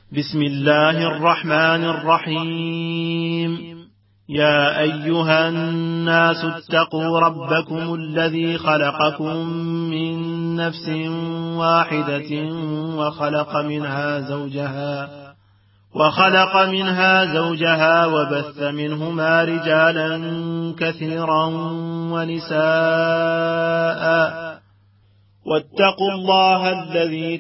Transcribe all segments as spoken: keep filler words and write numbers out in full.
بسم الله الرحمن الرحيم. يا أيها الناس اتقوا ربكم الذي خلقكم من نفس واحدة وخلق منها زوجها وخلق منها زوجها وبث منهما رجالا كثيرا ونساء واتقوا الله الذي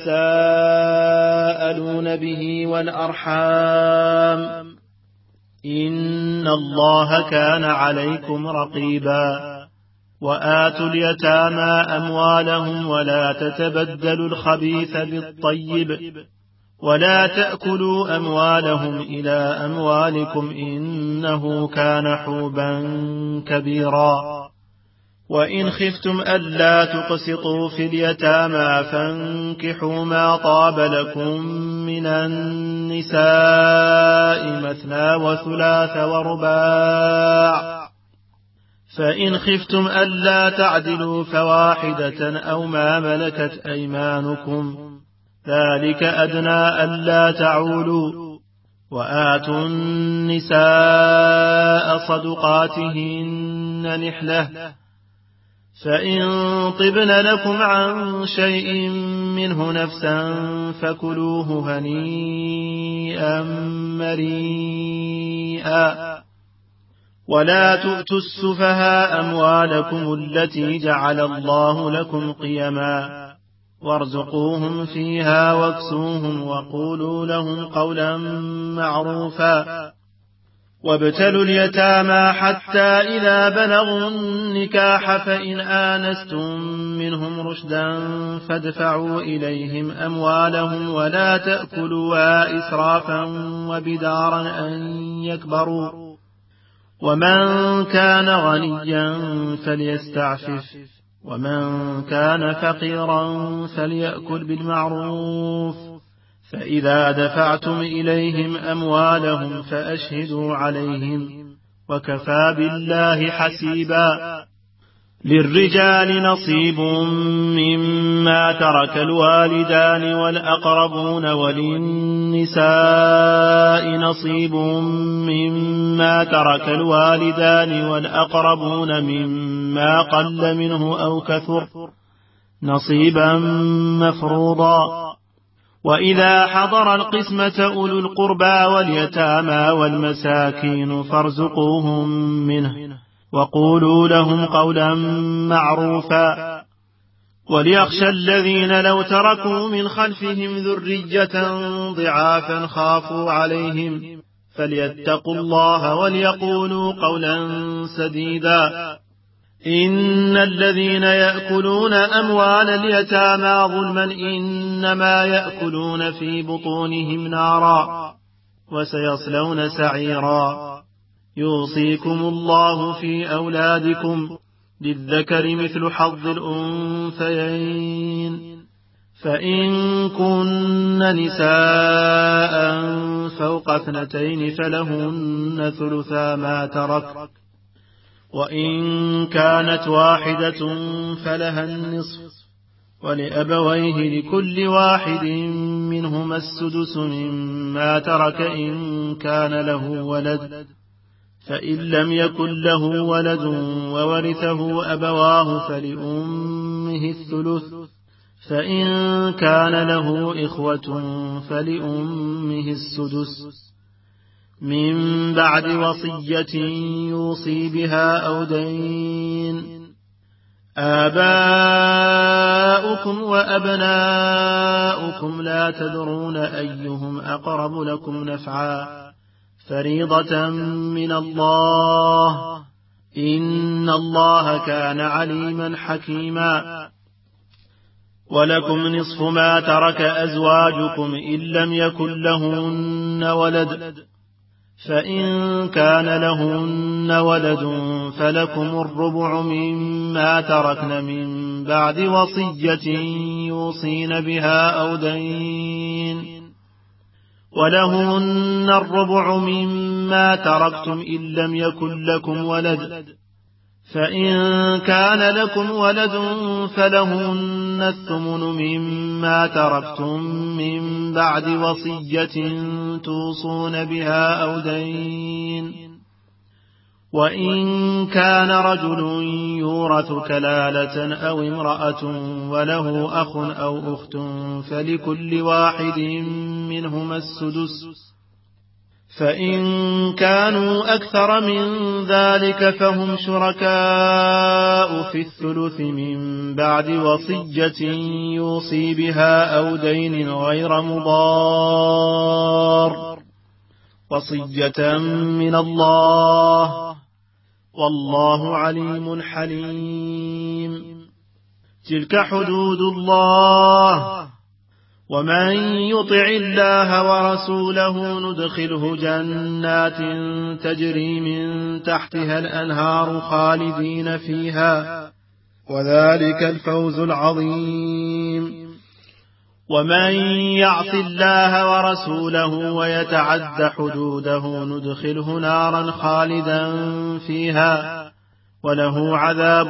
تساءلون به والأرحام إن الله كان عليكم رقيبا. وآتوا اليتامى أموالهم ولا تتبدلوا الخبيث بالطيب ولا تأكلوا أموالهم إلى أموالكم إنه كان حوبا كبيرا. وإن خفتم ألا تقسطوا في اليتامى فانكحوا ما طاب لكم من النساء مثنى وثلاث ورباع، فإن خفتم ألا تعدلوا فواحدة أو ما ملكت أيمانكم ذلك أدنى ألا تعولوا. وآتوا النساء صدقاتهن نحلة، فإن طبن لكم عن شيء منه نفسا فكلوه هنيئا مريئا. ولا تؤتوا السفهاء أموالكم التي جعل الله لكم قيما وارزقوهم فيها واكسوهم وقولوا لهم قولا معروفا. وابتلوا اليتامى حتى إذا بلغوا النكاح فإن آنستم منهم رشدا فادفعوا إليهم أموالهم ولا تأكلوها إسرافا وبدارا أن يكبروا. ومن كان غنيا فليستعفف ومن كان فقيرا فليأكل بالمعروف. فإذا دفعتم إليهم أموالهم فأشهدوا عليهم وكفى بالله حسيبا. للرجال نصيب مما ترك الوالدان والأقربون وللنساء نصيب مما ترك الوالدان والأقربون مما قل منه أو كثر نصيبا مفروضا. وإذا حضر القسمة أولو القربى واليتامى والمساكين فارزقوهم منه وقولوا لهم قولا معروفا. وليخشى الذين لو تركوا من خلفهم ذرية ضعافا خافوا عليهم فليتقوا الله وليقولوا قولا سديدا. إن الذين يأكلون أموال اليتامى ظلما إنما يأكلون في بطونهم نارا وسيصلون سعيرا. يوصيكم الله في أولادكم للذكر مثل حظ الأنثيين. فإن كن نساء فوق اثنتين فلهن ثلثا ما ترك، وإن كانت واحدة فلها النصف، ولأبويه لكل واحد منهما السدس مما ترك إن كان له ولد، فإن لم يكن له ولد وورثه أبواه فلأمه الثلث، فإن كان له إخوة فلأمه السدس من بعد وصية يوصي بها أو دين. آباؤكم وأبناؤكم لا تدرون أيهم أقرب لكم نفعا فريضة من الله إن الله كان عليما حكيما. ولكم نصف ما ترك أزواجكم إن لم يكن لهن ولد، فإن كان لهن ولد فلكم الربع مما تركن من بعد وصية يوصين بها أو دين، ولهن الربع مما تركتم إن لم يكن لكم ولد، فإن كان لكم ولد فلهن الثمن مما تركتم من بعد وصية توصون بها أو دين. وإن كان رجل يورث كلالة أو امرأة وله أخ أو أخت فلكل واحد منهما السدس، فإن كانوا أكثر من ذلك فهم شركاء في الثلث من بعد وصية يوصي بها أو دين غير مضار، وصية من الله، والله عليم حليم. تلك حدود الله، ومن يطع الله ورسوله ندخله جنات تجري من تحتها الأنهار خالدين فيها، وذلك الفوز العظيم. ومن يعص الله ورسوله ويتعد حدوده ندخله نارا خالدا فيها، وله عذاب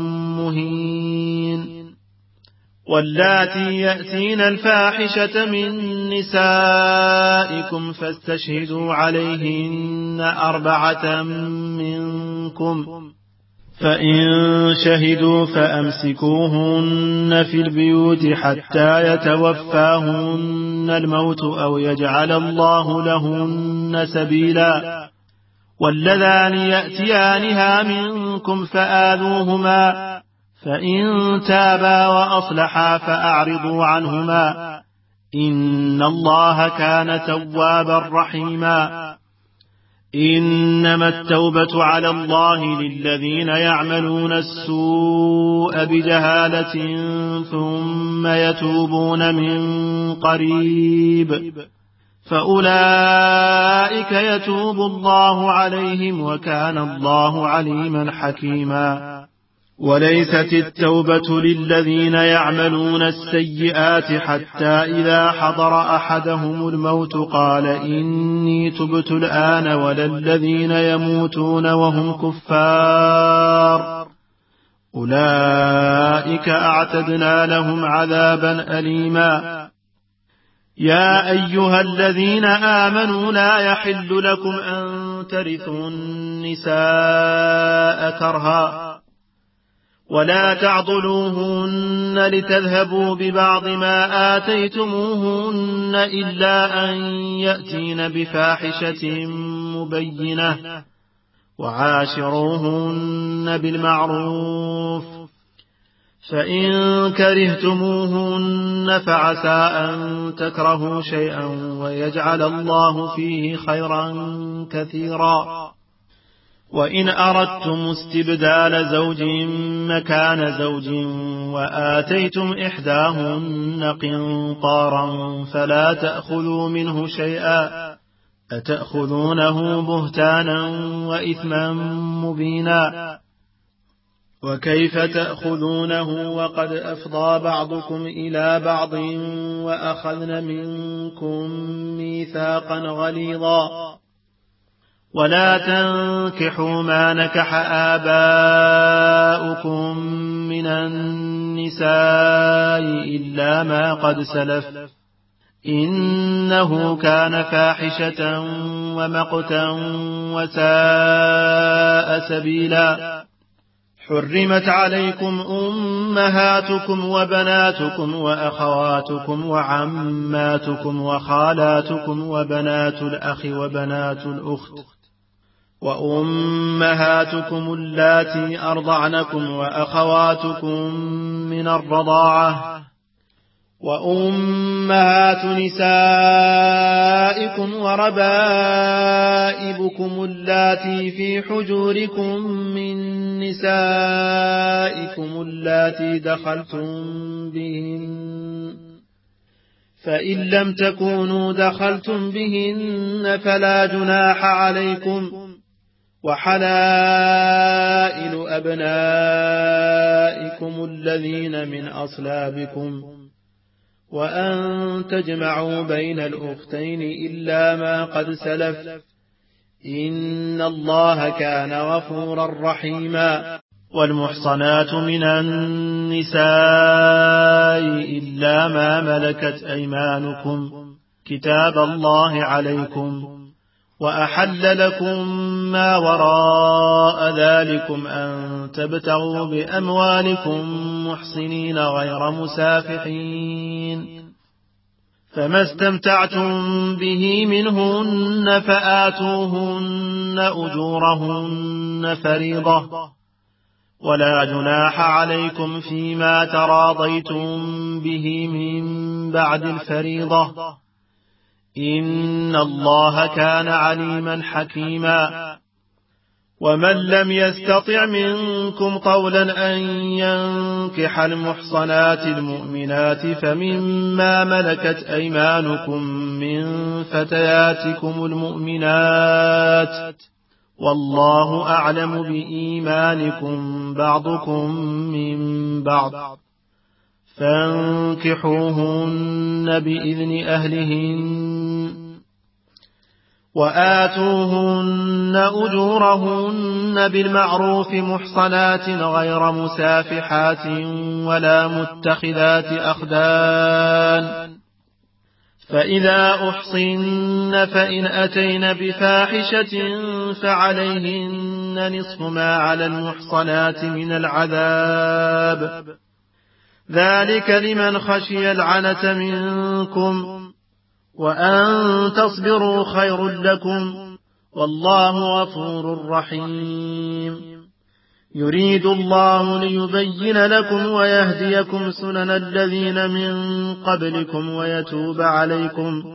مهين. واللاتي يأتين الفاحشة من نسائكم فاستشهدوا عليهن أربعة منكم، فإن شهدوا فأمسكوهن في البيوت حتى يتوفاهن الموت أو يجعل الله لهن سبيلا. واللذان يأتيانها منكم فآذوهما، فإن تابا وأصلحا فأعرضوا عنهما، إن الله كان توابا رحيما. إنما التوبة على الله للذين يعملون السوء بجهالة ثم يتوبون من قريب فأولئك يتوب الله عليهم، وكان الله عليما حكيما. وليست التوبة للذين يعملون السيئات حتى إذا حضر أحدهم الموت قال إني تبت الآن، ولا الذين يموتون وهم كفار، أولئك أعتدنا لهم عذابا أليما. يا أيها الذين آمنوا لا يحل لكم أن ترثوا النساء كرها، ولا تعضلوهن لتذهبوا ببعض ما آتيتموهن إلا أن يأتين بفاحشة مبينة، وعاشروهن بالمعروف، فإن كرهتموهن فعسى أن تكرهوا شيئا ويجعل الله فيه خيرا كثيرا. وإن أردتم استبدال زوج مكان زوج وآتيتم إحداهن قنطارا فلا تأخذوا منه شيئا، أتأخذونه بهتانا وإثما مبينا. وكيف تأخذونه وقد أفضى بعضكم إلى بعض وأخذن منكم ميثاقا غليظا. ولا تنكحوا ما نكح آباؤكم من النساء إلا ما قد سلف، إنه كان فاحشة ومقتا وساء سبيلا. حرمت عليكم أمهاتكم وبناتكم وأخواتكم وعماتكم وخالاتكم وبنات الأخ وبنات الأخت وأمهاتكم اللاتي أرضعنكم وأخواتكم من الرضاعة وأمهات نسائكم وربائبكم اللاتي في حجوركم من نسائكم اللاتي دخلتم بهن، فإن لم تكونوا دخلتم بهن فلا جناح عليكم، وحلائل أبنائكم الذين من أصلابكم، وأن تجمعوا بين الأختين إلا ما قد سلف، إن الله كان غفورا رحيما. والمحصنات من النساء إلا ما ملكت أيمانكم كتاب الله عليكم، وأحل لكم ما وراء ذلكم أن تبتغوا بأموالكم محصنين غير مسافحين، فما استمتعتم به منهن فآتوهن أجورهن فريضة، ولا جناح عليكم فيما تراضيتم به من بعد الفريضة، إن الله كان عليما حكيما. ومن لم يستطع منكم طولا أن ينكح المحصنات المؤمنات فمما ملكت أيمانكم من فتياتكم المؤمنات، والله أعلم بإيمانكم بعضكم من بعض، فانكحوهن بإذن أهلهن وآتوهن أجورهن بالمعروف محصنات غير مسافحات ولا متخذات أخدان، فإذا أحصن فإن أتين بفاحشة فعليهن نصف ما على المحصنات من العذاب، ذلك لمن خشي العنة منكم، وأن تصبروا خير لكم، والله غفور رحيم. يريد الله ليبين لكم ويهديكم سنن الذين من قبلكم ويتوب عليكم،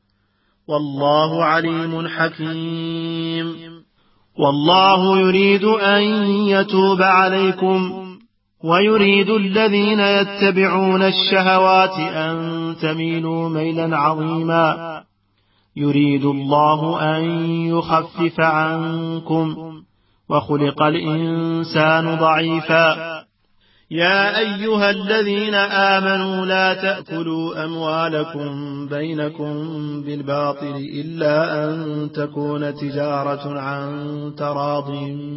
والله عليم حكيم. والله يريد أن يتوب عليكم، ويريد الذين يتبعون الشهوات أن تميلوا ميلا عظيما، يريد الله أن يخفف عنكم، وخلق الإنسان ضعيفا. يا أيها الذين آمنوا لا تأكلوا أموالكم بينكم بالباطل إلا أن تكون تجارة عن تراض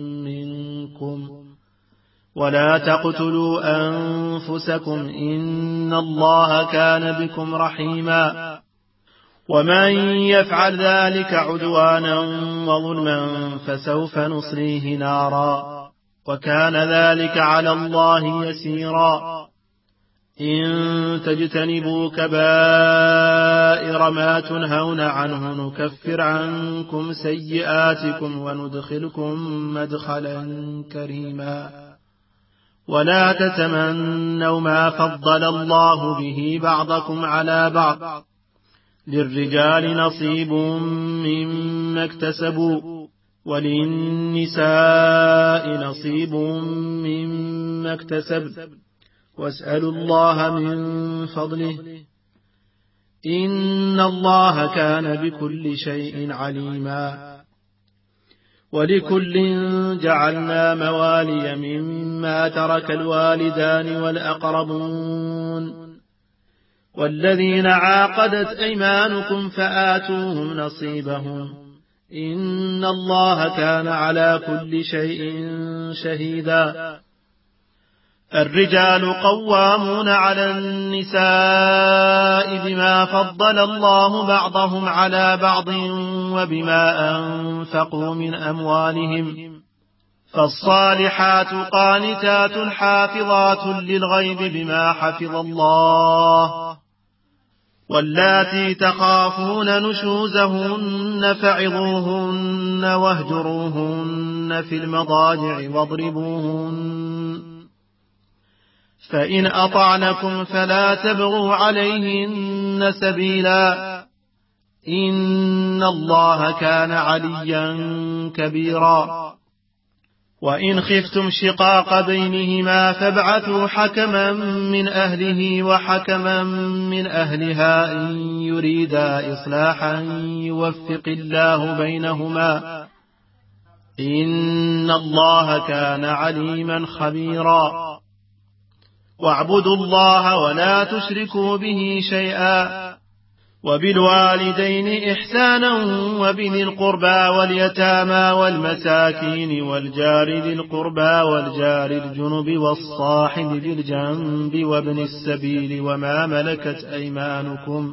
منكم، ولا تقتلوا أنفسكم إن الله كان بكم رحيما، ومن يفعل ذلك عدوانا وظلما فسوف نصليه نارا، وكان ذلك على الله يسيرا. إن تجتنبوا كبائر ما تنهون عنه نكفر عنكم سيئاتكم وندخلكم مدخلا كريما. ولا تتمنوا ما فضل الله به بعضكم على بعض، للرجال نصيب مما اكتسبوا وللنساء نصيب مما اكتسبن، واسألوا الله من فضله إن الله كان بكل شيء عليما. ولكل جعلنا موالي مما ترك الوالدان والأقربون، والذين عاقدت أيمانكم فآتوهم نصيبهم، إن الله كان على كل شيء شهيدا. الرجال قوامون على النساء بما فضل الله بعضهم على بعض وبما أنفقوا من أموالهم، فالصالحات قانتات حافظات للغيب بما حفظ الله، واللاتي تخافون نشوزهن فعظوهن واهجروهن في المضاجع واضربوهن، فإن أطعنكم فلا تبغوا عليهن سبيلا، إن الله كان عليا كبيرا. وإن خفتم شقاق بينهما فابعثوا حكما من أهله وحكما من أهلها إن يريدا إصلاحا يوفق الله بينهما، إن الله كان عليما خبيرا. واعبدوا الله ولا تشركوا به شيئا، وبالوالدين إحسانا وبذي القربى واليتامى والمساكين والجار ذي القربى والجار الجنب والصاحب بالجنب وابن السبيل وما ملكت أيمانكم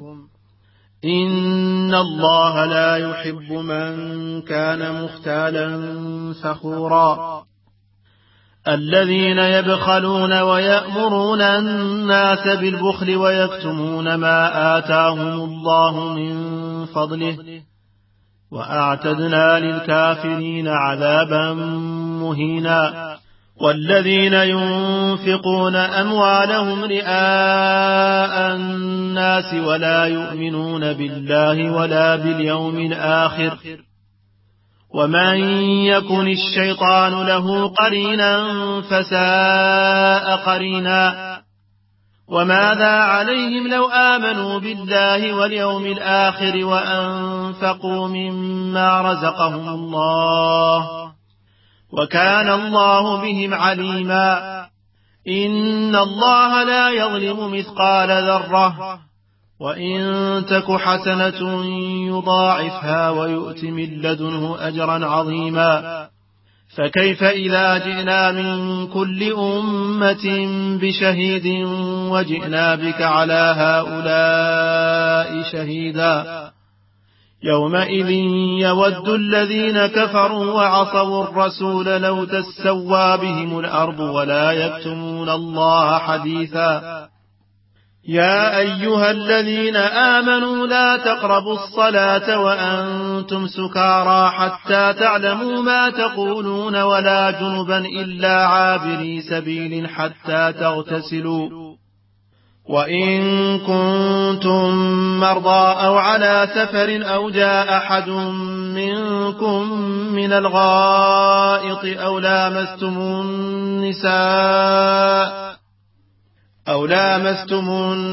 إن الله لا يحب من كان مختالا فخورا الذين يبخلون ويأمرون الناس بالبخل ويكتمون ما آتاهم الله من فضله وأعتدنا للكافرين عذابا مهينا والذين ينفقون أموالهم رئاء الناس ولا يؤمنون بالله ولا باليوم الآخر ومن يكن الشيطان له قرينا فساء قرينا وماذا عليهم لو آمنوا بالله واليوم الآخر وأنفقوا مما رزقهم الله وكان الله بهم عليما إن الله لا يظلم مثقال ذرة وإن تك حسنة يضاعفها ويؤت من لدنه أجرا عظيما فكيف إذا جئنا من كل أمة بشهيد وجئنا بك على هؤلاء شهيدا يومئذ يود الذين كفروا وعصوا الرسول لو تسوى بهم الأرض ولا يكتمون الله حديثا يا أيها الذين آمنوا لا تقربوا الصلاة وأنتم سكارى حتى تعلموا ما تقولون ولا جنبا إلا عابري سبيل حتى تغتسلوا وإن كنتم مرضى أو على سفر أو جاء أحد منكم من الغائط أو لامستم النساء أو لامستم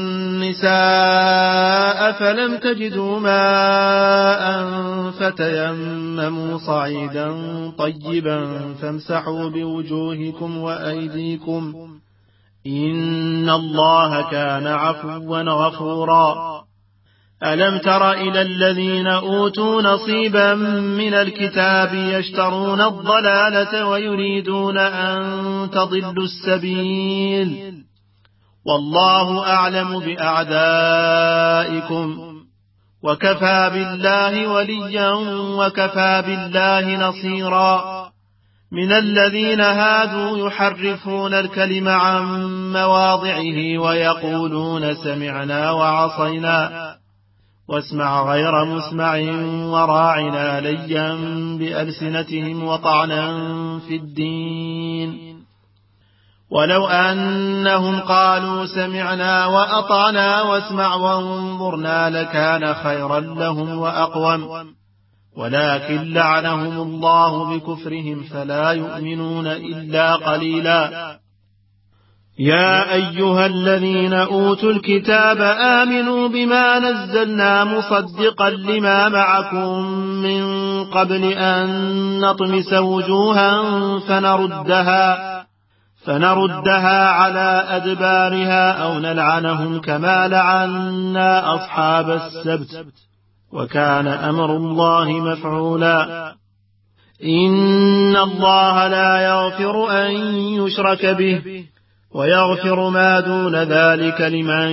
النساء فلم تجدوا ماء فتيمموا صعيدا طيبا فامسحوا بوجوهكم وأيديكم إن الله كان عفوا غفورا ألم تر إلى الذين أوتوا نصيبا من الكتاب يشترون الضلالة ويريدون أن تضلوا السبيل والله أعلم بأعدائكم وكفى بالله وليا وكفى بالله نصيرا من الذين هادوا يحرفون الكلم عن مواضعه ويقولون سمعنا وعصينا واسمع غير مسمع وراعنا ليا بألسنتهم وطعنا في الدين ولو أنهم قالوا سمعنا وأطعنا واسمع وانظرنا لكان خيرا لهم وأقوم ولكن لعنهم الله بكفرهم فلا يؤمنون إلا قليلا يا أيها الذين أوتوا الكتاب آمنوا بما نزلنا مصدقا لما معكم من قبل أن نطمس وجوها فنردها فنردها على أدبارها أو نلعنهم كما لعنا أصحاب السبت وكان أمر الله مفعولا إن الله لا يغفر أن يشرك به ويغفر ما دون ذلك لمن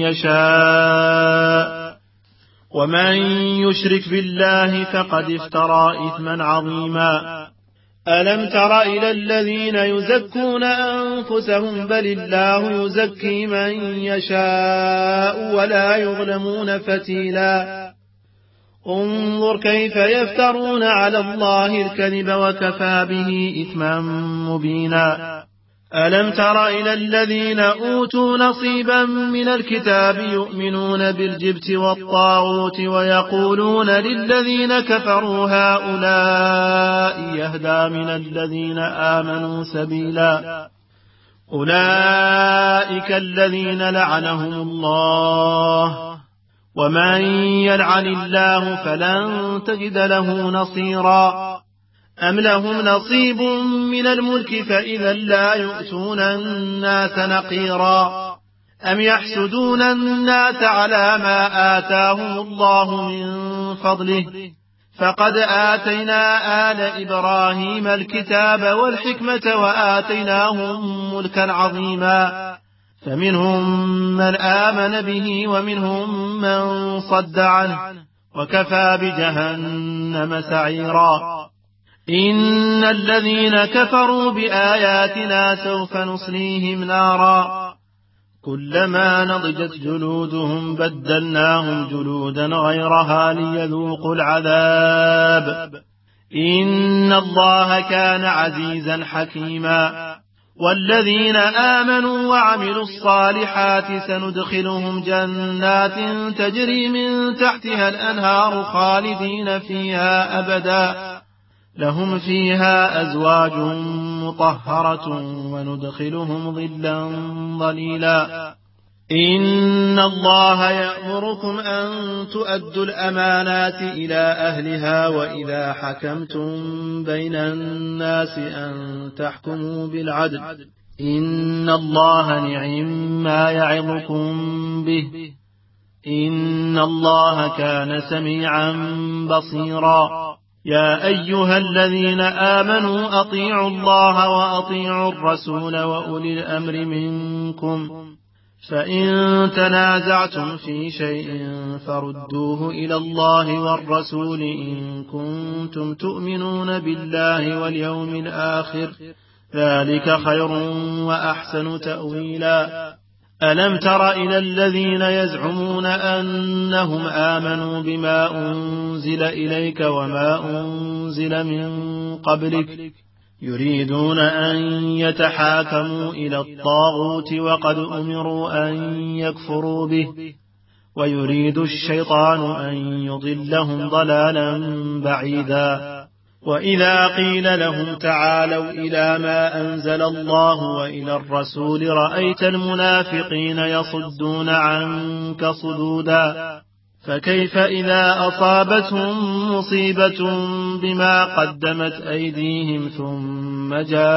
يشاء ومن يشرك بالله فقد افترى إثما عظيما ألم تر إلى الذين يزكون أنفسهم بل الله يزكي من يشاء ولا يظلمون فتيلا انظر كيف يفترون على الله الكذب وكفى به إثما مبينا ألم تر إلى الذين أوتوا نصيبا من الكتاب يؤمنون بالجبت والطاغوت ويقولون للذين كفروا هؤلاء يهدى من الذين آمنوا سبيلا أولئك الذين لعنهم الله ومن يلعن الله فلن تجد له نصيرا أم لهم نصيب من الملك فإذا لا يؤتون الناس نقيرا أم يحسدون الناس على ما آتاهم الله من فضله فقد آتينا آل إبراهيم الكتاب والحكمة وآتيناهم ملكا عظيما فمنهم من آمن به ومنهم من صد عنه وكفى بجهنم سعيرا إن الذين كفروا بآياتنا سوف نصليهم نارا كلما نضجت جلودهم بدلناهم جلودا غيرها ليذوقوا العذاب إن الله كان عزيزا حكيما والذين آمنوا وعملوا الصالحات سندخلهم جنات تجري من تحتها الأنهار خالدين فيها أبدا لهم فيها أزواج مطهرة وندخلهم ظلا ظليلا إن الله يأمركم أن تؤدوا الأمانات إلى أهلها وإذا حكمتم بين الناس أن تحكموا بالعدل إن الله نعم ما يعظكم به إن الله كان سميعا بصيرا يا أيها الذين آمنوا أطيعوا الله وأطيعوا الرسول وأولي الأمر منكم فإن تنازعتم في شيء فردوه إلى الله والرسول إن كنتم تؤمنون بالله واليوم الآخر ذلك خير وأحسن تأويلا ألم تر إلى الذين يزعمون أنهم آمنوا بما أنزل إليك وما أنزل من قبلك يريدون أن يتحاكموا إلى الطاغوت وقد أمروا أن يكفروا به ويريد الشيطان أن يضلهم ضلالا بعيدا وإذا قيل لهم تعالوا إلى ما أنزل الله وإلى الرسول رأيت المنافقين يصدون عنك صدودا فكيف إذا أصابتهم مصيبة بما قدمت أيديهم ثم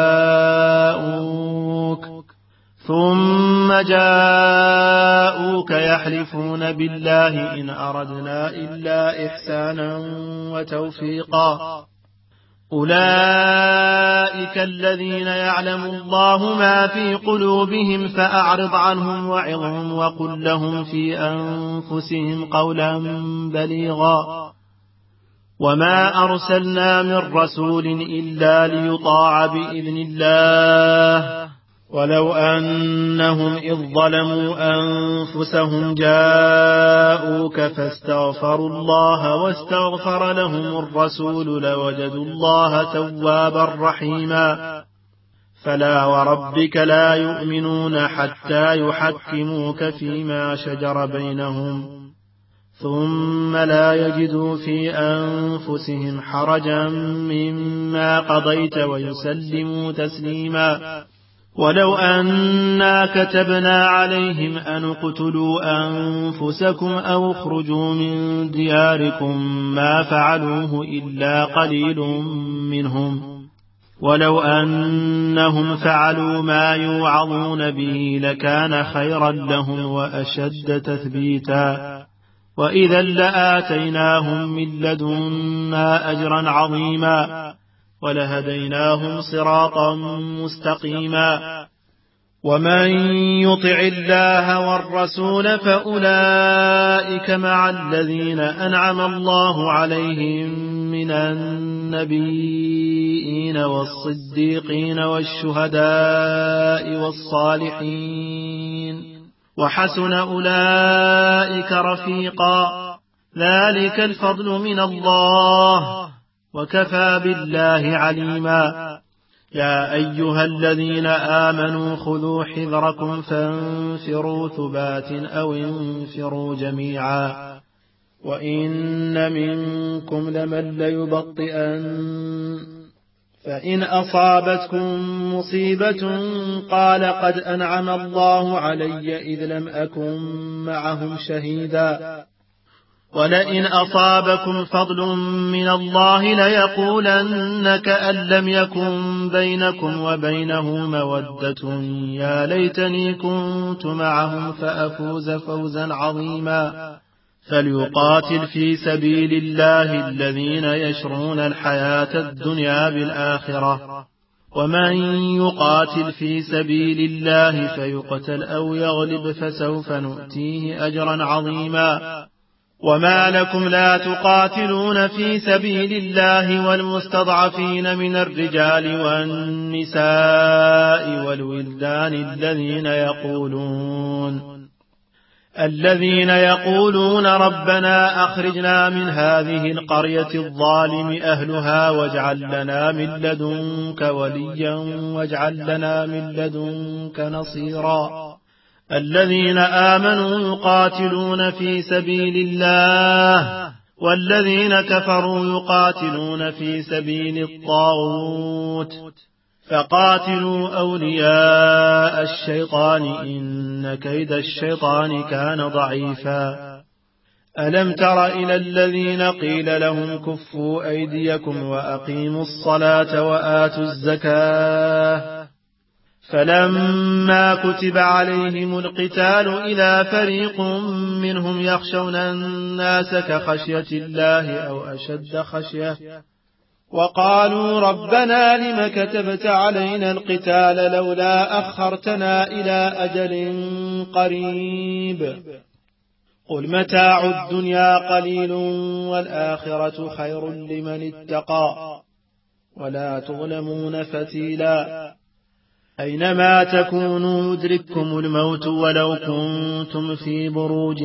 جاءوك ثم جاءوك يحلفون بالله إن أردنا إلا إحسانا وتوفيقا أولئك الذين يعلم الله ما في قلوبهم فأعرض عنهم وعظهم وقل لهم في أنفسهم قولا بليغا وما أرسلنا من رسول إلا ليطاع بإذن الله ولو أنهم إذ ظلموا أنفسهم جاءوك فاستغفروا الله واستغفر لهم الرسول لوجدوا الله توابا رحيما فلا وربك لا يؤمنون حتى يحكموك فيما شجر بينهم ثم لا يجدوا في أنفسهم حرجا مما قضيت ويسلموا تسليما ولو أنا كتبنا عليهم أن اقتلوا أنفسكم أو اخرجوا من دياركم ما فعلوه إلا قليل منهم ولو أنهم فعلوا ما يوعظون به لكان خيرا لهم وأشد تثبيتا وإذا لآتيناهم من لدنا أجرا عظيما ولهديناهم صراطا مستقيما ومن يطع الله والرسول فأولئك مع الذين أنعم الله عليهم من النبيين والصديقين والشهداء والصالحين وحسن أولئك رفيقا ذلك الفضل من الله وكفى بالله عليما يا أيها الذين آمنوا خذوا حذركم فانفروا ثبات أو انفروا جميعا وإن منكم لمن ليبطئن فإن أصابتكم مصيبة قال قد أنعم الله علي إذ لم أكن معهم شهيدا ولئن أصابكم فضل من الله ليقولن كأن لم يكن بينكم وبينه مودة يا ليتني كنت معهم فأفوز فوزا عظيما. فليقاتل في سبيل الله الذين يشرون الحياة الدنيا بالآخرة، ومن يقاتل في سبيل الله فيقتل أو يغلب فسوف نؤتيه أجرا عظيما. وما لكم لا تقاتلون في سبيل الله والمستضعفين من الرجال والنساء والولدان الذين يقولون الذين يقولون ربنا أخرجنا من هذه القرية الظالم أهلها واجعل لنا من لدنك وليا واجعل لنا من لدنك نصيرا. الذين آمنوا يقاتلون في سبيل الله والذين كفروا يقاتلون في سبيل الطاغوت فقاتلوا أولياء الشيطان إن كيد الشيطان كان ضعيفا. ألم تر إلى الذين قيل لهم كفوا أيديكم وأقيموا الصلاة وآتوا الزكاة فلما كتب عليهم القتال إذا فريق منهم يخشون الناس كخشية الله أو أشد خشية وقالوا ربنا لم كتبت علينا القتال لولا أخرتنا إلى أجل قريب قل متاع الدنيا قليل والآخرة خير لمن اتقى ولا تظلمون فتيلا. أينما تكونوا يدرككم الموت ولو كنتم في بروج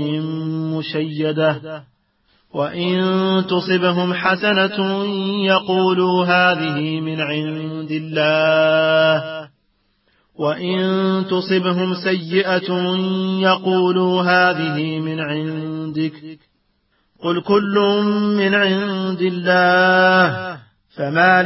مشيدة وإن تصبهم حسنة يقولوا هذه من عند الله وإن تصبهم سيئة يقولوا هذه من عندك قل كل من عند الله فما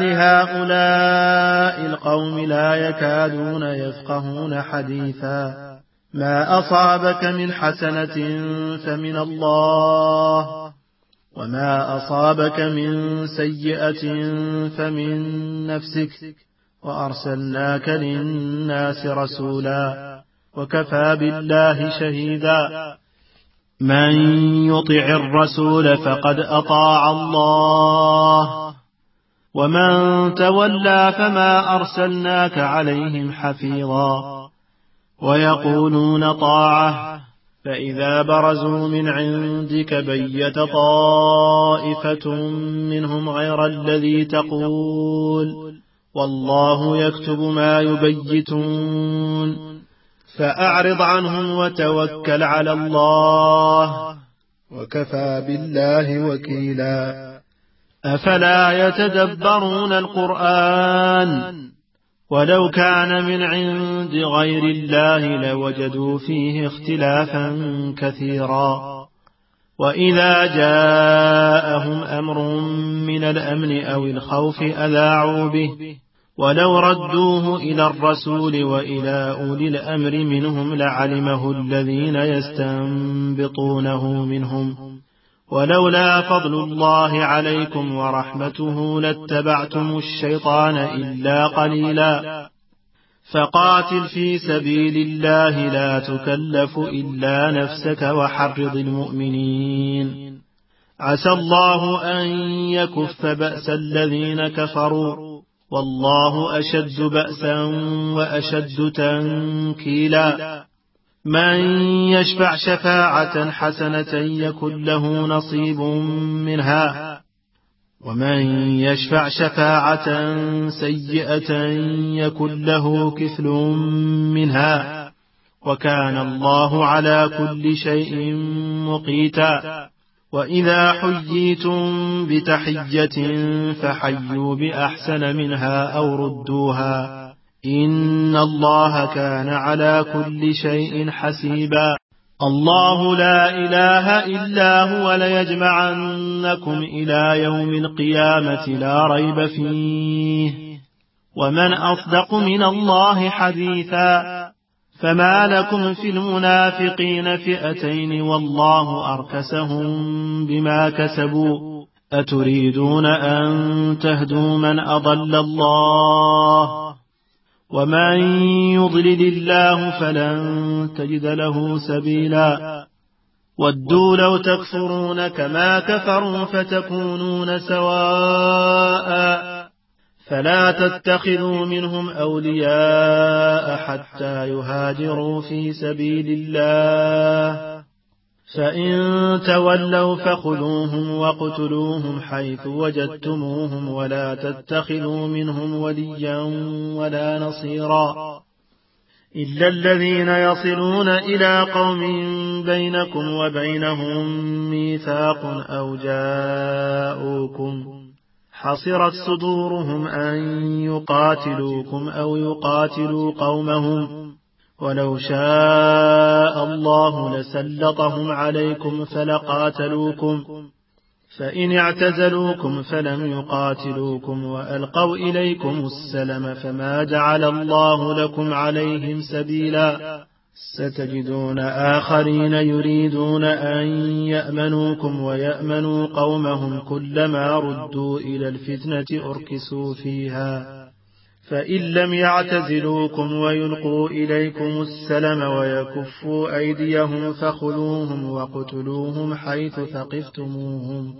لهؤلاء القوم لا يكادون يفقهون حديثا. ما أصابك من حسنة فمن الله وما أصابك من سيئة فمن نفسك وأرسلناك للناس رسولا وكفى بالله شهيدا. من يطع الرسول فقد أطاع الله ومن تولى فما أرسلناك عليهم حفيظا. ويقولون طاعة فإذا برزوا من عندك بيت طائفة منهم غير الذي تقول والله يكتب ما يبيتون فأعرض عنهم وتوكل على الله وكفى بالله وكيلا. أفلا يتدبرون القرآن ولو كان من عند غير الله لوجدوا فيه اختلافا كثيرا. وإذا جاءهم أمر من الأمن أو الخوف أذاعوا به ولو ردوه إلى الرسول وإلى أولي الأمر منهم لعلمه الذين يستنبطونه منهم ولولا فضل الله عليكم ورحمته لاتبعتم الشيطان إلا قليلا. فقاتل في سبيل الله لا تكلف إلا نفسك وحرض المؤمنين عسى الله أن يكف بأس الذين كفروا والله أشد بأسا وأشد تنكيلا. من يشفع شفاعة حسنة يكن له نصيب منها ومن يشفع شفاعة سيئة يكن له كفل منها وكان الله على كل شيء مقيتا. وإذا حييتم بتحية فحيوا بأحسن منها أو ردوها إن الله كان على كل شيء حسيبا. الله لا إله إلا هو ليجمعنكم إلى يوم القيامة لا ريب فيه ومن أصدق من الله حديثا. فما لكم في المنافقين فئتين والله أركسهم بما كسبوا أتريدون أن تهدوا من أضل الله ومن يضلل الله فلن تجد له سبيلا ودوا لو تكفرون كما كفروا فتكونون سواء فلا تتخذوا منهم أولياء حتى يهاجروا في سبيل الله فإن تولوا فخذوهم وقتلوهم حيث وجدتموهم ولا تتخذوا منهم وليا ولا نصيرا إلا الذين يصلون إلى قوم بينكم وبينهم ميثاق أو جاءوكم حصرت صدورهم أن يقاتلوكم أو يقاتلوا قومهم ولو شاء الله لسلطهم عليكم فلقاتلوكم فإن اعتزلوكم فلم يقاتلوكم وألقوا إليكم السلم فما جعل الله لكم عليهم سبيلا ستجدون آخرين يريدون أن يأمنوكم ويأمنوا قومهم كلما ردوا إلى الفتنة أركسوا فيها فإن لم يعتزلوكم ويلقوا إليكم السلم ويكفوا أيديهم فخذوهم وقتلوهم حيث ثقفتموهم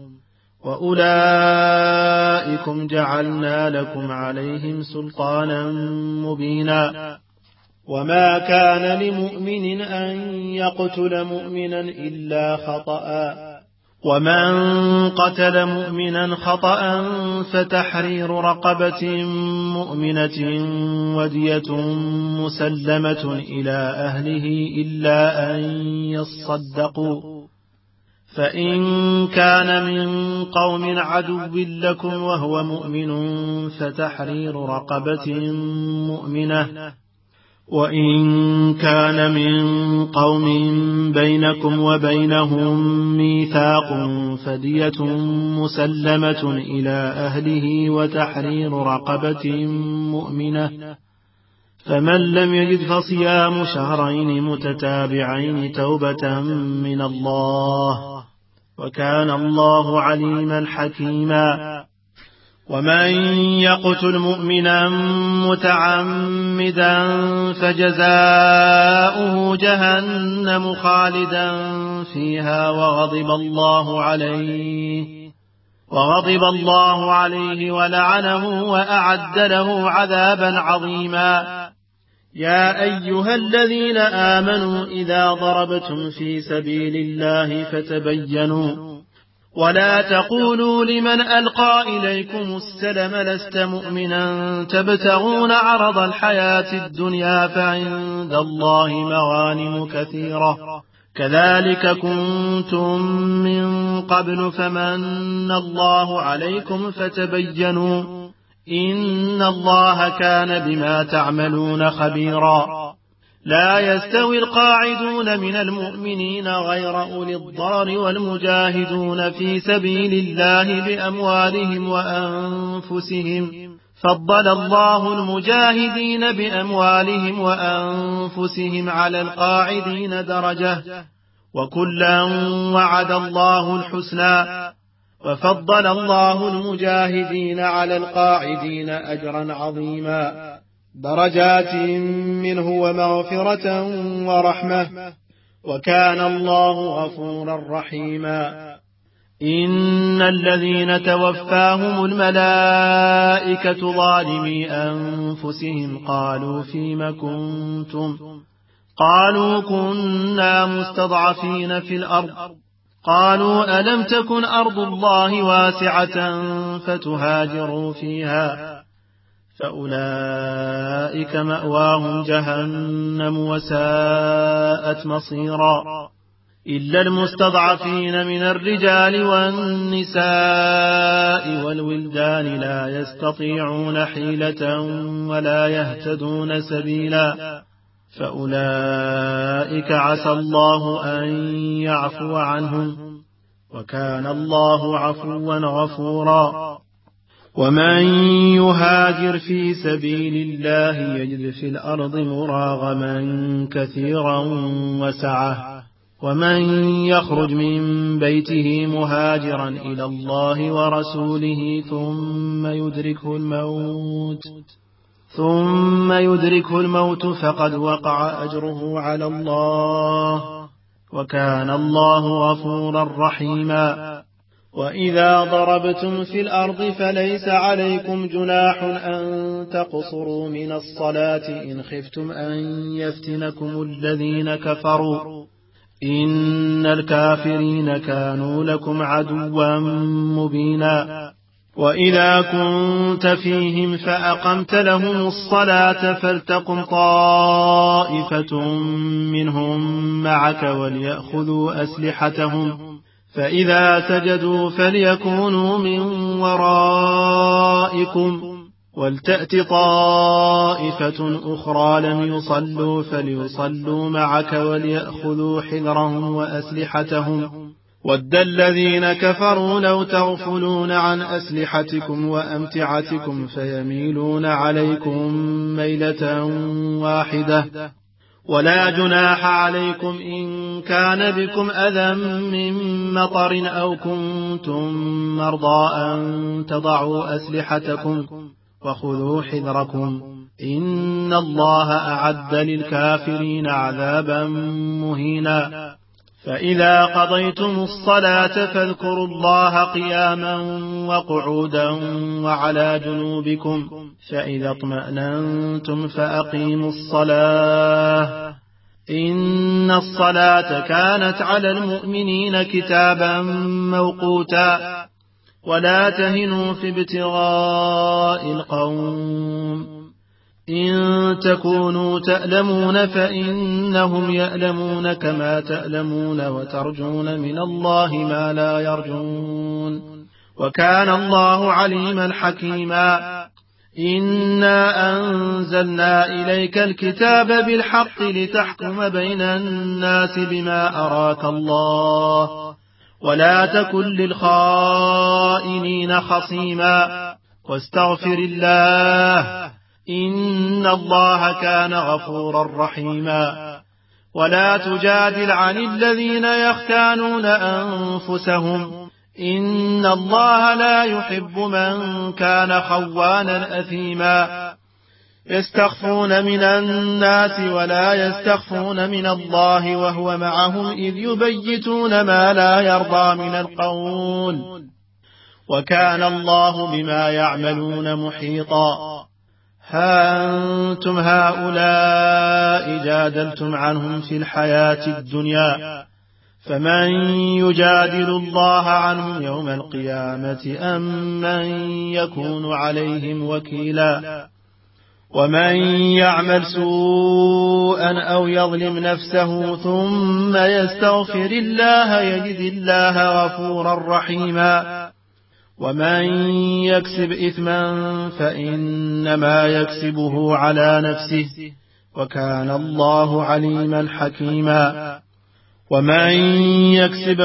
وأولئكم جعلنا لكم عليهم سلطانا مبينا وما كان لمؤمن أن يقتل مؤمنا إلا خطأ ومن قتل مؤمنا خطأ فتحرير رقبة مؤمنة ودية مسلمة إلى أهله إلا أن يصدقوا فإن كان من قوم عدو لكم وهو مؤمن فتحرير رقبة مؤمنة وإن كان من قوم بينكم وبينهم ميثاق فدية مسلمة إلى أهله وتحرير رقبة مؤمنة فمن لم يجد فصيام شهرين متتابعين توبة من الله وكان الله عليما حكيما ومن يقتل مؤمنا متعمدا فجزاؤه جهنم خالدا فيها وغضب الله عليه وغضب الله عليه ولعنه وأعد له عذابا عظيما يا أيها الذين آمنوا إذا ضربتم في سبيل الله فتبينوا ولا تقولوا لمن ألقى إليكم السلم لست مؤمنا تبتغون عرض الحياة الدنيا فعند الله مغانم كثيرة كذلك كنتم من قبل فمن الله عليكم فتبينوا إن الله كان بما تعملون خبيرا لا يستوي القاعدون من المؤمنين غير أولي الضرر والمجاهدون في سبيل الله بأموالهم وأنفسهم فضل الله المجاهدين بأموالهم وأنفسهم على القاعدين درجة وكلا وعد الله الحسنى وفضل الله المجاهدين على القاعدين أجرا عظيما درجات منه ومغفرة ورحمة وكان الله غفورا رحيما إن الذين توفاهم الملائكة ظالمي أنفسهم قالوا فيم كنتم قالوا كنا مستضعفين في الأرض قالوا ألم تكن أرض الله واسعة فتهاجروا فيها فأولئك مأواهم جهنم وساءت مصيرا إلا المستضعفين من الرجال والنساء والولدان لا يستطيعون حيلة ولا يهتدون سبيلا فأولئك عسى الله أن يعفو عنهم وكان الله عفوا غفورا ومن يهاجر في سبيل الله يجد في الأرض مراغما كثيرا وسعة ومن يخرج من بيته مهاجرا إلى الله ورسوله ثم يدركه الموت ثم يدركه الموت فقد وقع أجره على الله وكان الله غفورا رحيما. وإذا ضربتم في الأرض فليس عليكم جناح أن تقصروا من الصلاة إن خفتم أن يفتنكم الذين كفروا إن الكافرين كانوا لكم عدوا مبينا. وإذا كنت فيهم فأقمت لهم الصلاة فلتقم طائفة منهم معك وليأخذوا أسلحتهم فإذا سجدوا فليكونوا من ورائكم ولتأت طائفة أخرى لم يصلوا فليصلوا معك وليأخذوا حذرهم وأسلحتهم ود الذين كفروا لو تغفلون عن أسلحتكم وأمتعتكم فيميلون عليكم ميلة واحدة ولا جناح عليكم إن كان بكم أذى من مطر أو كنتم مرضى أن تضعوا أسلحتكم وخذوا حذركم إن الله أعد للكافرين عذابا مهينا. فإذا قضيتم الصلاة فاذكروا الله قياما وقعودا وعلى جنوبكم فإذا اطمأننتم فأقيموا الصلاة إن الصلاة كانت على المؤمنين كتابا موقوتا. ولا تهنوا في ابتغاء القوم إن تكونوا تألمون فإنهم يألمون كما تألمون وترجون من الله ما لا يرجون وكان الله عليما حكيما. إنا أنزلنا إليك الكتاب بالحق لتحكم بين الناس بما أراك الله ولا تكن للخائنين خصيما واستغفر الله إن الله كان غفورا رحيما. ولا تجادل عن الذين يختانون أنفسهم إن الله لا يحب من كان خوانا أثيما. يستخفون من الناس ولا يستخفون من الله وهو معهم إذ يبيتون ما لا يرضى من القول وكان الله بما يعملون محيطا. ها أنتم هؤلاء جادلتم عنهم في الحياة الدنيا فمن يجادل الله عنهم يوم القيامة أم من يكون عليهم وكيلا. ومن يعمل سوءا أو يظلم نفسه ثم يستغفر الله يجد الله غفورا رحيما. ومن يكسب إثما فإنما يكسبه على نفسه وكان الله عليما حكيما. ومن يكسب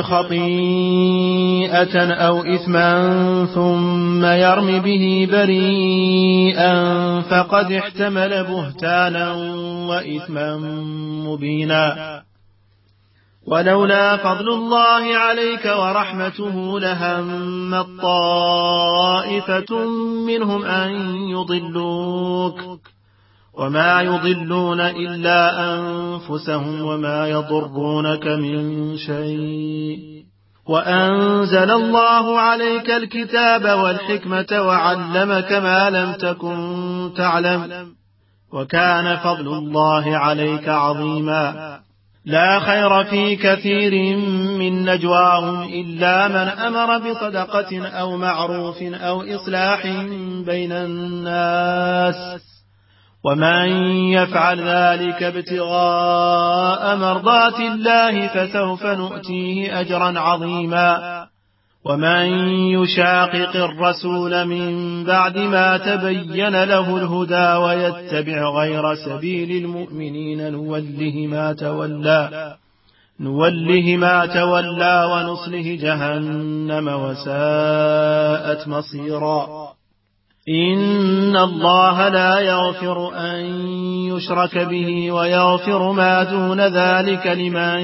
خطيئة أو إثما ثم يرم به بريئا فقد احتمل بهتانا وإثما مبينا. ولولا فضل الله عليك ورحمته لهم طائفة منهم أن يضلوك وما يضلون إلا أنفسهم وما يضرونك من شيء. وأنزل الله عليك الكتاب والحكمة وعلمك ما لم تكن تعلم وكان فضل الله عليك عظيما. لا خير في كثير من نجواهم إلا من أمر بصدقة أو معروف أو إصلاح بين الناس ومن يفعل ذلك ابتغاء مرضات الله فسوف نؤتيه أجرا عظيما. ومن يشاقق الرسول من بعد ما تبين له الهدى ويتبع غير سبيل المؤمنين نوله ما تولى نوله ما تولى ونصله جهنم وساءت مصيرا. إن الله لا يغفر أن يشرك به ويغفر ما دون ذلك لمن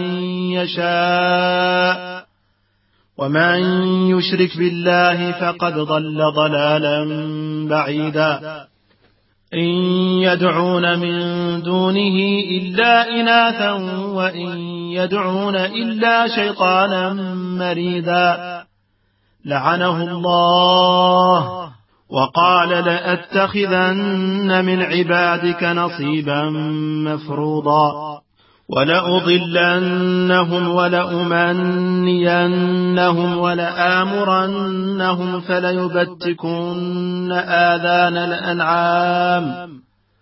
يشاء ومن يشرك بالله فقد ضل ضلالا بعيدا إن يدعون من دونه إلا إناثا وإن يدعون إلا شيطانا مريدا لعنه الله وقال لأتخذن من عبادك نصيبا مفروضا ولأضلنهم ولأمنينهم ولآمرنهم فليبتكن آذان الأنعام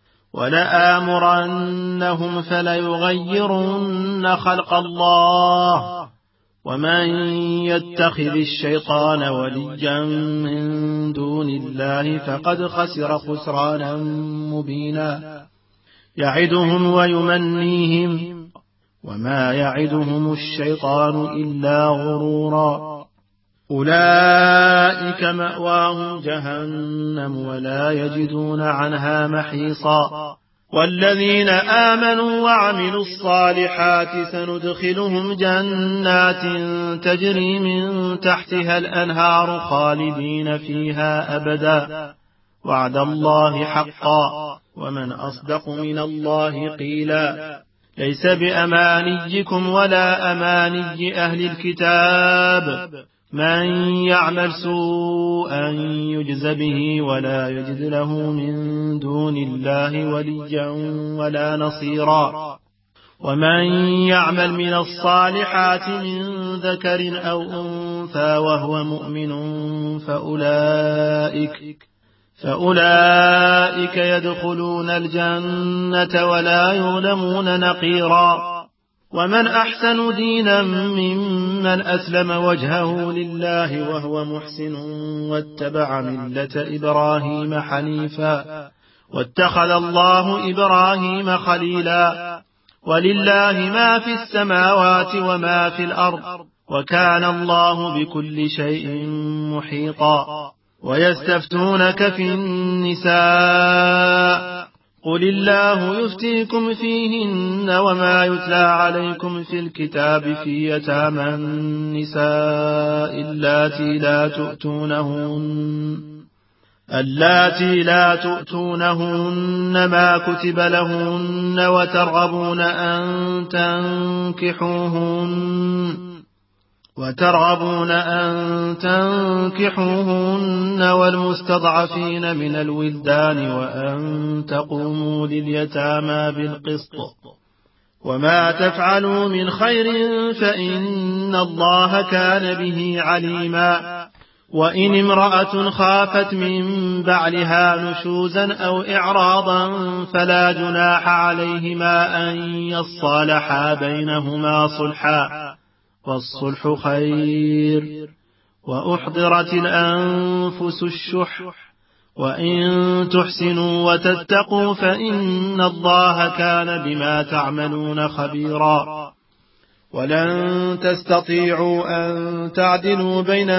ولآمرنهم فليغيرن خلق الله ومن يتخذ الشيطان وليا من دون الله فقد خسر خسرانا مبينا يعدهم ويمنيهم وما يعدهم الشيطان إلا غرورا أولئك مأواهم جهنم ولا يجدون عنها محيصا والذين آمنوا وعملوا الصالحات سندخلهم جنات تجري من تحتها الأنهار خالدين فيها أبدا وعد الله حقا ومن أصدق من الله قيلا ليس بأمانيكم ولا أماني أهل الكتاب من يعمل سوءا يجز به ولا يجد له من دون الله وليا ولا نصيرا ومن يعمل من الصالحات من ذكر أو أنثى وهو مؤمن فأولئك فأولئك يدخلون الجنة ولا يظلمون نقيرا ومن أحسن دينا ممن أسلم وجهه لله وهو محسن واتبع ملة إبراهيم حنيفا واتخذ الله إبراهيم خليلا ولله ما في السماوات وما في الأرض وكان الله بكل شيء محيطا ويستفتونك في النساء قل الله يفتيكم فيهن وما يتلى عليكم في الكتاب في يتامى النساء اللاتي لا تؤتونهن اللاتي لا تؤتونهن ما كتب لهن وترغبون أن تنكحوهن وترغبون أن تنكحوهن والمستضعفين من الولدان وأن تقوموا لليتامى بالقسط وما تفعلوا من خير فإن الله كان به عليما وإن امرأة خافت من بعلها نشوزا أو إعراضا فلا جناح عليهما أن يصالحا بينهما صلحا والصلح خير وأحضرت الأنفس الشح وإن تحسنوا وتتقوا فإن الله كان بما تعملون خبيرا ولن تستطيعوا أن تعدلوا بين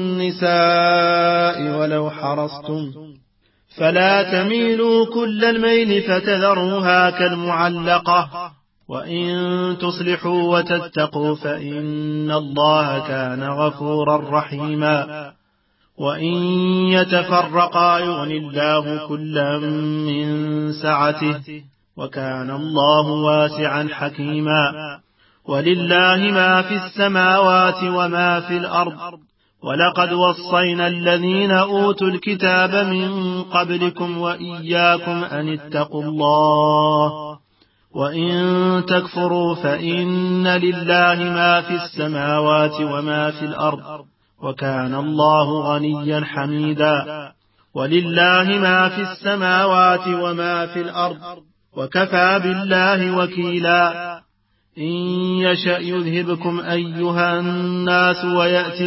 النساء ولو حرصتم فلا تميلوا كل الميل فتذروها كالمعلقة وإن تصلحوا وتتقوا فإن الله كان غفورا رحيما وإن يتفرقا يغن الله كلا من سعته وكان الله واسعا حكيما ولله ما في السماوات وما في الأرض ولقد وصينا الذين أوتوا الكتاب من قبلكم وإياكم أن اتقوا الله وإن تكفروا فإن لله ما في السماوات وما في الأرض وكان الله غنيا حميدا ولله ما في السماوات وما في الأرض وكفى بالله وكيلا إن يشأ يذهبكم أيها الناس ويأتي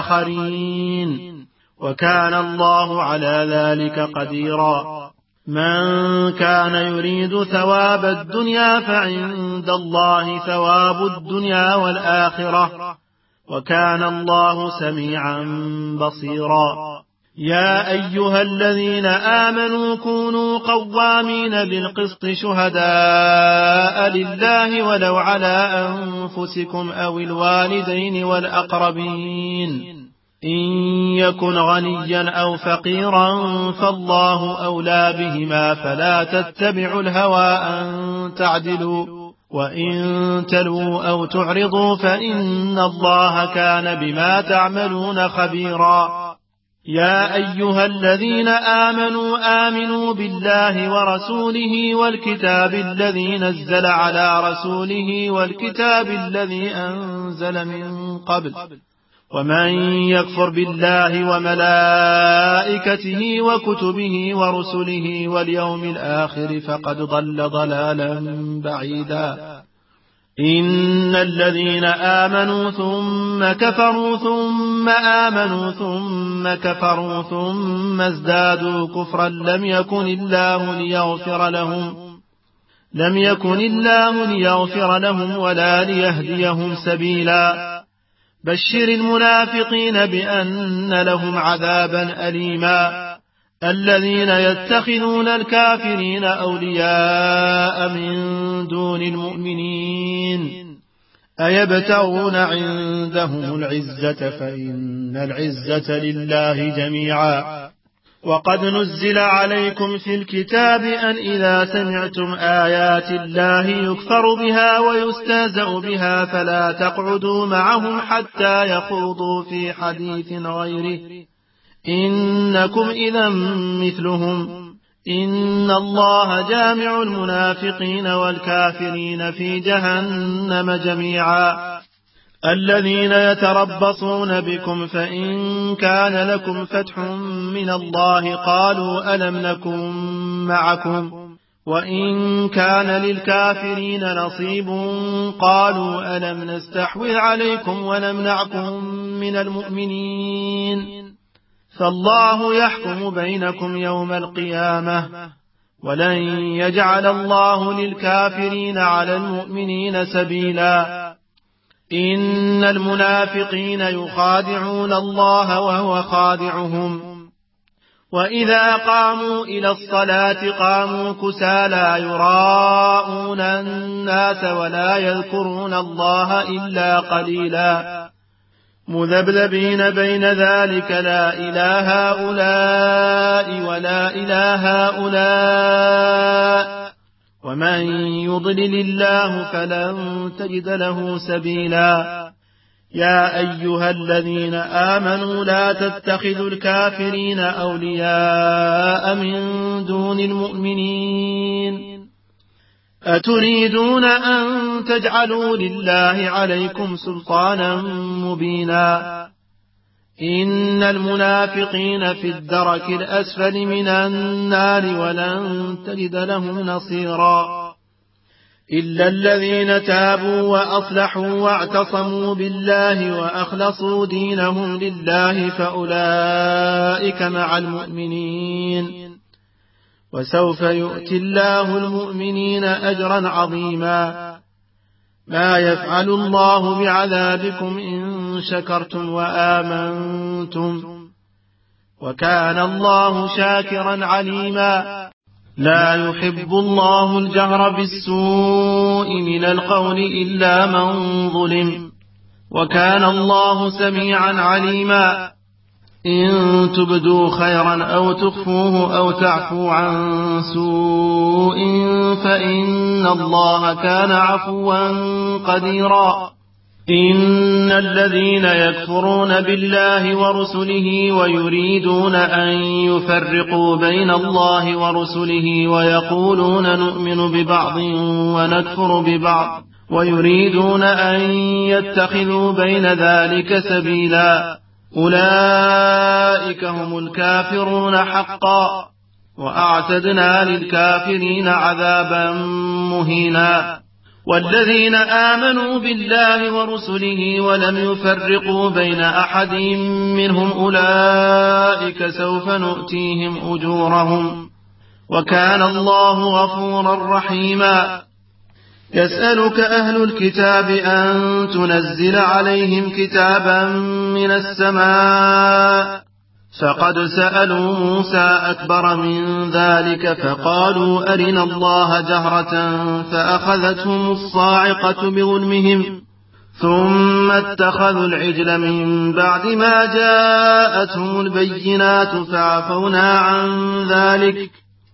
بآخرين وكان الله على ذلك قديرا من كان يريد ثواب الدنيا فعند الله ثواب الدنيا والآخرة وكان الله سميعا بصيرا يا أيها الذين آمنوا كونوا قوامين بالقسط شهداء لله ولو على أنفسكم أو الوالدين والأقربين إن يكن غنيا أو فقيرا فالله أولى بهما فلا تتبعوا الهوى أن تعدلوا وإن تلووا أو تعرضوا فإن الله كان بما تعملون خبيرا. يا أيها الذين آمنوا آمنوا بالله ورسوله والكتاب الذي نزل على رسوله والكتاب الذي أنزل من قبل ومن يكفر بالله وملائكته وكتبه ورسله واليوم الآخر فقد ضل ضلالا بعيدا. إن الذين آمنوا ثم كفروا ثم آمنوا ثم كفروا ثم ازدادوا كفرا لم يكن الله ليغفر لهم لم يكن الله ليغفر لهم ولا ليهديهم سبيلا. بشر المنافقين بأن لهم عذابا أليما. الذين يتخذون الكافرين أولياء من دون المؤمنين أيبتغون عندهم العزة فإن العزة لله جميعا. وقد نزل عليكم في الكتاب أن إذا سمعتم آيات الله يكفر بها ويستهزأ بها فلا تقعدوا معهم حتى يخوضوا في حديث غيره إنكم إذا مثلهم إن الله جامع المنافقين والكافرين في جهنم جميعا. الذين يتربصون بكم فإن كان لكم فتح من الله قالوا ألم نكن معكم وإن كان للكافرين نصيب قالوا ألم نستحوذ عليكم ونمنعكم من المؤمنين فالله يحكم بينكم يوم القيامة ولن يجعل الله للكافرين على المؤمنين سبيلا. إن المنافقين يخادعون الله وهو خادعهم وإذا قاموا إلى الصلاة قاموا كسالى يراءون الناس ولا يذكرون الله إلا قليلا مذبذبين بين ذلك لا إله هؤلاء ولا إله هؤلاء ومن يضلل الله فلن تجد له سبيلا. يا أيها الذين آمنوا لا تتخذوا الكافرين أولياء من دون المؤمنين أتريدون أن تجعلوا لله عليكم سلطانا مبينا. إن المنافقين في الدرك الأسفل من النار ولن تجد لهم نصيرا إلا الذين تابوا وأصلحوا واعتصموا بالله وأخلصوا دينهم لله فأولئك مع المؤمنين وسوف يؤتي الله المؤمنين أجرا عظيما. ما يفعل الله بعذابكم إن شكرتم وآمنتم وكان الله شاكرا عليما. لا يحب الله الجهر بالسوء من القول إلا من ظلم وكان الله سميعا عليما. إن تبدوا خيرا أو تخفوه أو تعفو عن سوء فإن الله كان عفوا قديرا. إن الذين يكفرون بالله ورسله ويريدون أن يفرقوا بين الله ورسله ويقولون نؤمن ببعض ونكفر ببعض ويريدون أن يتخذوا بين ذلك سبيلا أولئك هم الكافرون حقا وأعتدنا للكافرين عذابا مهينا. والذين آمنوا بالله ورسله ولم يفرقوا بين أحد منهم أولئك سوف نؤتيهم أجورهم وكان الله غفورا رحيما. يسألك أهل الكتاب أن تنزل عليهم كتابا من السماء فقد سألوا موسى أكبر من ذلك فقالوا أرنا الله جهرة فأخذتهم الصاعقة بظلمهم ثم اتخذوا العجل من بعد ما جاءتهم البينات فعفونا عن ذلك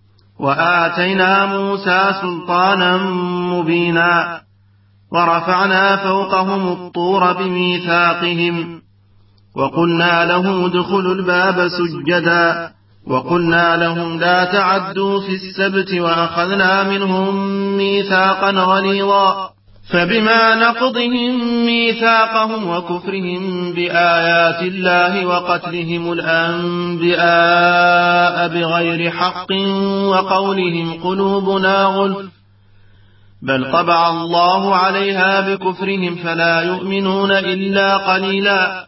وآتينا موسى سلطانا مبينا ورفعنا فوقهم الطور بميثاقهم وقلنا لهم ادخلوا الباب سجدا وقلنا لهم لا تعدوا في السبت وأخذنا منهم ميثاقا غليظا فبما نقضهم ميثاقهم وكفرهم بآيات الله وقتلهم الأنبياء بغير حق وقولهم قلوبنا غلف بل طبع الله عليها بكفرهم فلا يؤمنون إلا قليلا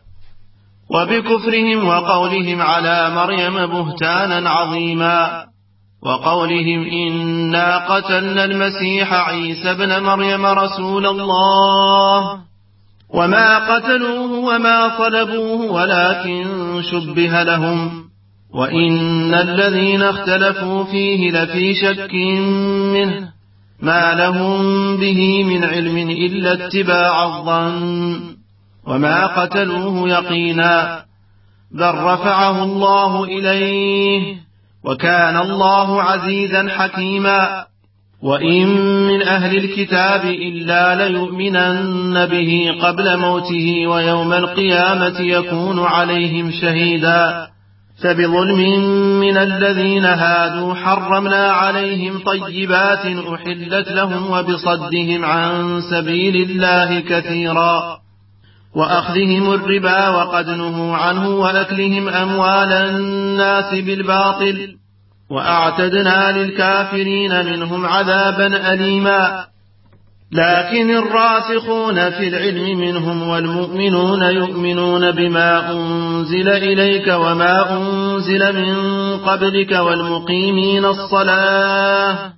وبكفرهم وقولهم على مريم بهتانا عظيما وقولهم إنا قتلنا المسيح عيسى بن مريم رسول الله وما قتلوه وما صلبوه ولكن شبه لهم وإن الذين اختلفوا فيه لفي شك منه ما لهم به من علم إلا اتباع الظن وما قتلوه يقينا بل رفعه الله إليه وكان الله عزيزا حكيما وإن من أهل الكتاب إلا ليؤمنن به قبل موته ويوم القيامة يكون عليهم شهيدا فبظلم من الذين هادوا حرمنا عليهم طيبات أحلت لهم وبصدهم عن سبيل الله كثيرا وأخذهم الربا وقد نهوا عنه وأكلهم أموال الناس بالباطل وأعتدنا للكافرين منهم عذابا أليما لكن الراسخون في العلم منهم والمؤمنون يؤمنون بما أنزل إليك وما أنزل من قبلك والمقيمين الصلاة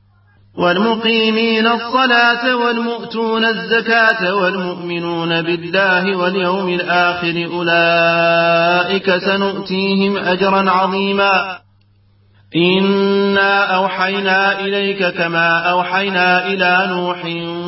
والمقيمين الصلاة والمؤتون الزكاة والمؤمنون بالله واليوم الآخر أولئك سنؤتيهم أجرا عظيما إنا أوحينا إليك كما أوحينا إلى نوح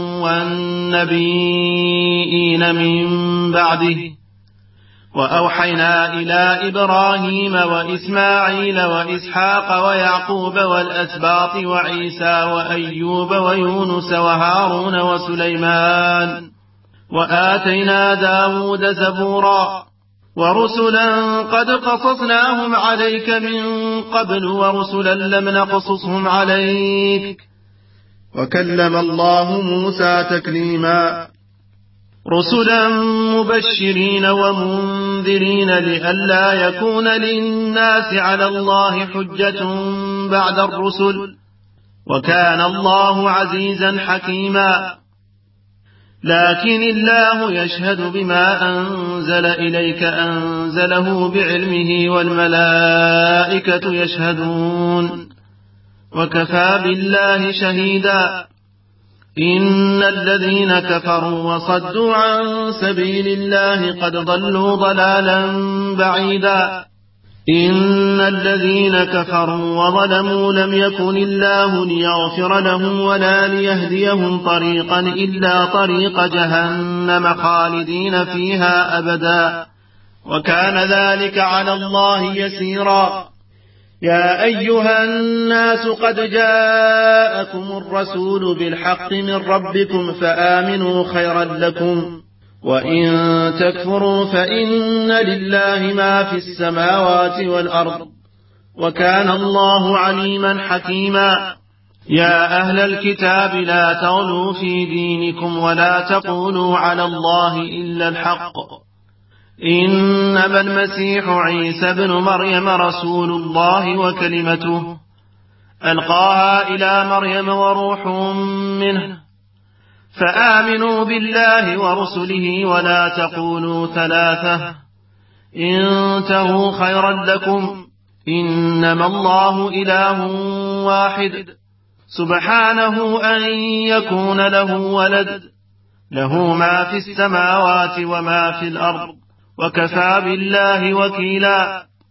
والنبيين من بعده وأوحينا إلى إبراهيم وإسماعيل وإسحاق ويعقوب والأسباط وعيسى وأيوب ويونس وهارون وسليمان وآتينا داود زبورا ورسلا قد قصصناهم عليك من قبل ورسلا لم نقصصهم عليك وكلم الله موسى تكليما رسلا مبشرين ومنذرين لئلا يكون للناس على الله حجة بعد الرسل وكان الله عزيزا حكيما لكن الله يشهد بما أنزل إليك أنزله بعلمه والملائكة يشهدون وكفى بالله شهيدا إن الذين كفروا وصدوا عن سبيل الله قد ضلوا ضلالا بعيدا إن الذين كفروا وظلموا لم يكن الله ليغفر لهم ولا ليهديهم طريقا إلا طريق جهنم خالدين فيها أبدا وكان ذلك على الله يسيرا يا أيها الناس قد جاءكم الرسول بالحق من ربكم فآمنوا خيرا لكم وإن تكفروا فإن لله ما في السماوات والأرض وكان الله عليما حكيما يا أهل الكتاب لا تغلوا في دينكم ولا تقولوا على الله إلا الحق إنما المسيح عيسى بن مريم رسول الله وكلمته ألقاها إلى مريم وروح منه فآمنوا بالله ورسله ولا تقولوا ثلاثة انتهوا خيرا لكم إنما الله إله واحد سبحانه أن يكون له ولد له ما في السماوات وما في الأرض وكفى بالله وكيلا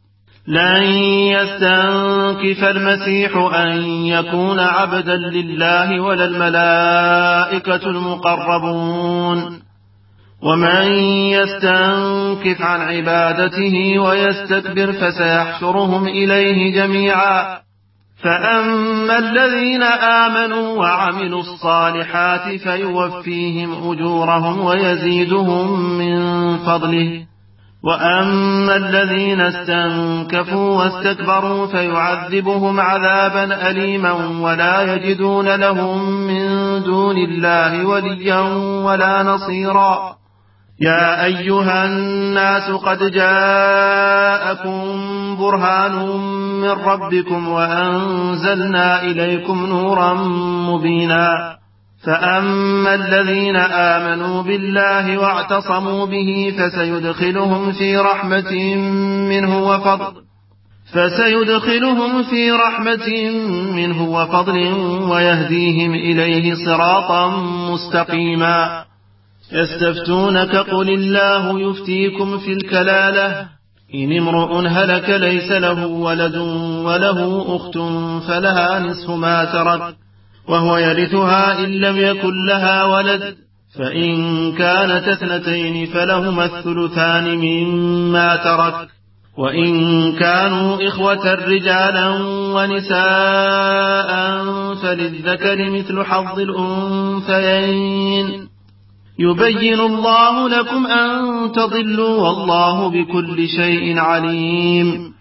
لن يستنكف المسيح أن يكون عبدا لله ولا الملائكة المقربون، ومن يستنكف عن عبادته ويستكبر فسيحشرهم إليه جميعا. فأما الذين آمنوا وعملوا الصالحات فيوفيهم أجورهم ويزيدهم من فضله، وأما الذين استنكفوا واستكبروا فيعذبهم عذابا أليما ولا يجدون لهم من دون الله وليا ولا نصيرا. يا أيها الناس قد جاءكم برهان من ربكم وأنزلنا إليكم نورا مبينا. فأما الذين آمنوا بالله واعتصموا به فسيدخلهم في رحمة منه وفضل فسيدخلهم في رحمة منه وفضل ويهديهم إليه صراطا مستقيما. يستفتونك قل الله يفتيكم في الكلالة إن امرؤ هلك ليس له ولد وله أخت فلها نصف ما ترك وهو يرثها إن لم يكن لها ولد، فإن كانت اثنتين فلهما الثلثان مما ترك، وإن كانوا إخوة رجالا ونساء فللذكر مثل حظ الأنثيين. يبين الله لكم أن تضلوا والله بكل شيء عليم.